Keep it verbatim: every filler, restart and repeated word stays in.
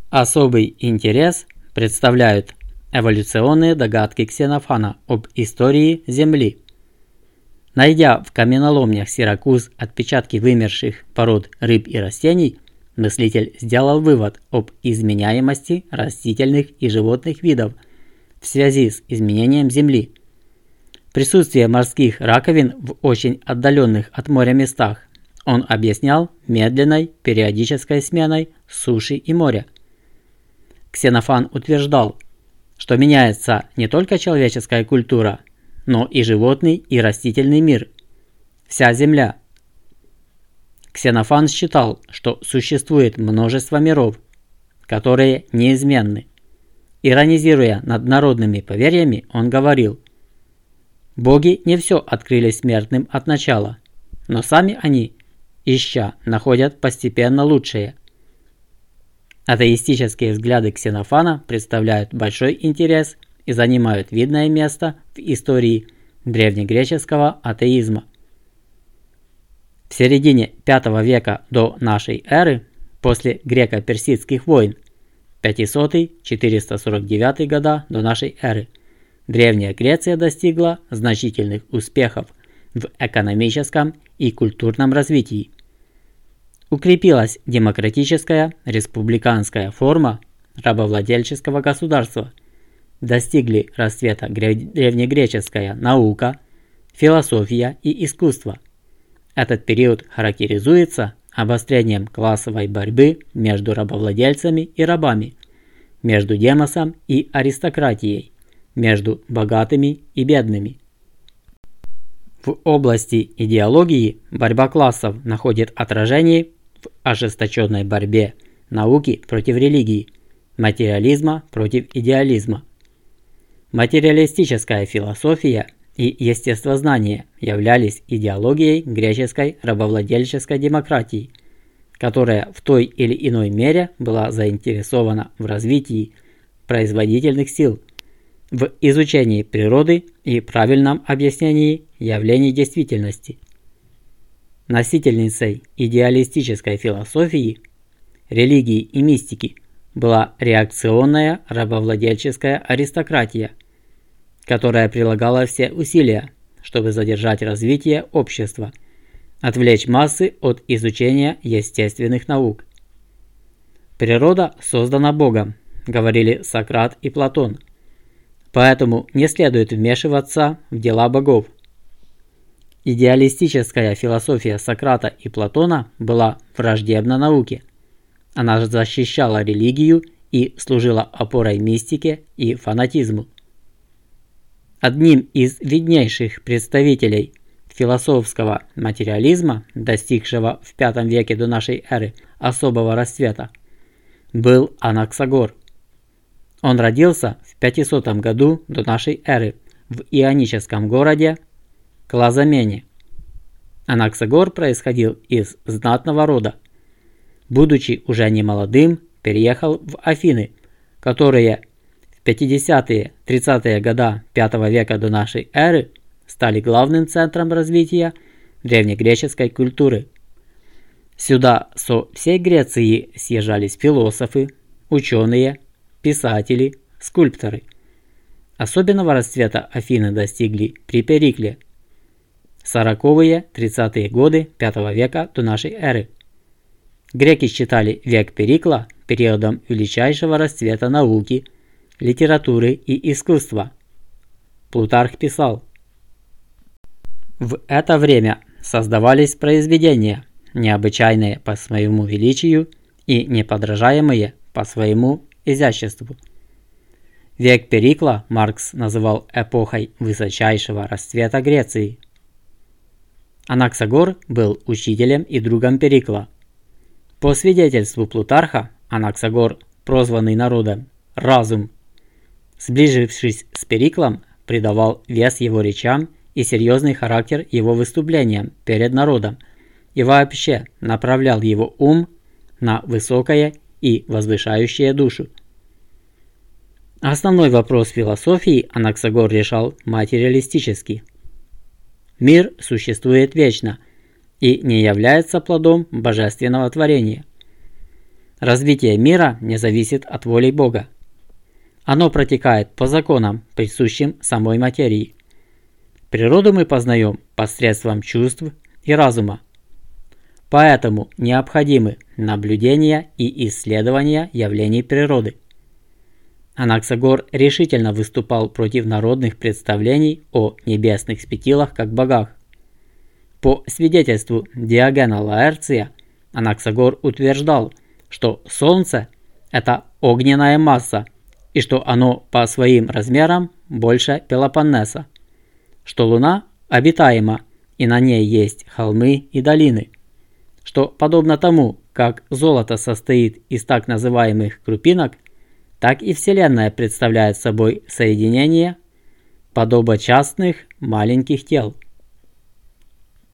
Особый интерес представляют эволюционные догадки Ксенофана об истории Земли. Найдя в каменоломнях Сиракуз отпечатки вымерших пород рыб и растений, мыслитель сделал вывод об изменяемости растительных и животных видов в связи с изменением Земли. Присутствие морских раковин в очень отдаленных от моря местах он объяснял медленной периодической сменой суши и моря. Ксенофан утверждал, что меняется не только человеческая культура, но и животный и растительный мир, вся Земля. Ксенофан считал, что существует множество миров, которые неизменны. Иронизируя над народными поверьями, он говорил: «Боги не все открыли смертным от начала, но сами они, ища, находят постепенно лучшее». Атеистические взгляды Ксенофана представляют большой интерес и занимают видное место в истории древнегреческого атеизма. В середине пятого века до нашей эры, после греко-персидских войн, пятисотый — четыреста сорок девятый года до нашей эры, Древняя Греция достигла значительных успехов в экономическом и культурном развитии. Укрепилась демократическая республиканская форма рабовладельческого государства, достигли расцвета древнегреческая наука, философия и искусство. Этот период характеризуется обострением классовой борьбы между рабовладельцами и рабами, между демосом и аристократией, между богатыми и бедными. В области идеологии борьба классов находит отражение в ожесточенной борьбе науки против религии, материализма против идеализма. Материалистическая философия и естествознание являлись идеологией греческой рабовладельческой демократии, которая в той или иной мере была заинтересована в развитии производительных сил, в изучении природы и правильном объяснении явлений действительности. Носительницей идеалистической философии, религии и мистики была реакционная рабовладельческая аристократия, которая прилагала все усилия, чтобы задержать развитие общества, отвлечь массы от изучения естественных наук. «Природа создана Богом», говорили Сократ и Платон, поэтому не следует вмешиваться в дела богов. Идеалистическая философия Сократа и Платона была враждебна науке. Она защищала религию и служила опорой мистике и фанатизму. Одним из виднейших представителей философского материализма, достигшего в пятом веке до нашей эры особого расцвета, был Анаксагор. Он родился в пятисотом году до нашей эры в ионическом городе Клазамене. Анаксагор происходил из знатного рода. Будучи уже немолодым, переехал в Афины, которые в пятидесятые — тридцатые года пятого века до нашей эры стали главным центром развития древнегреческой культуры. Сюда со всей Греции съезжались философы, ученые, писатели, скульпторы. Особенного расцвета Афины достигли при Перикле. сороковые — тридцатые годы пятого века до нашей эры. Греки считали век Перикла периодом величайшего расцвета науки, литературы и искусства. Плутарх писал: «В это время создавались произведения, необычайные по своему величию и неподражаемые по своему изяществу». Век Перикла Маркс называл эпохой высочайшего расцвета Греции. Анаксагор был учителем и другом Перикла. По свидетельству Плутарха, Анаксагор, прозванный народом «разум», сближившись с Периклом, придавал вес его речам и серьезный характер его выступлениям перед народом и вообще направлял его ум на высокое и возвышающее душу. Основной вопрос философии Анаксагор решал материалистически. Мир существует вечно и не является плодом божественного творения. развитие мира не зависит от воли Бога. Оно протекает по законам, присущим самой материи. Природу мы познаем посредством чувств и разума. Поэтому необходимы наблюдения и исследования явлений природы. Анаксагор решительно выступал против народных представлений о небесных светилах как богах. По свидетельству Диогена Лаэрция, Анаксагор утверждал, что Солнце – это огненная масса, и что оно по своим размерам больше Пелопоннеса, что Луна обитаема, и на ней есть холмы и долины, что подобно тому, как золото состоит из так называемых крупинок, так и Вселенная представляет собой соединение подобочастных маленьких тел.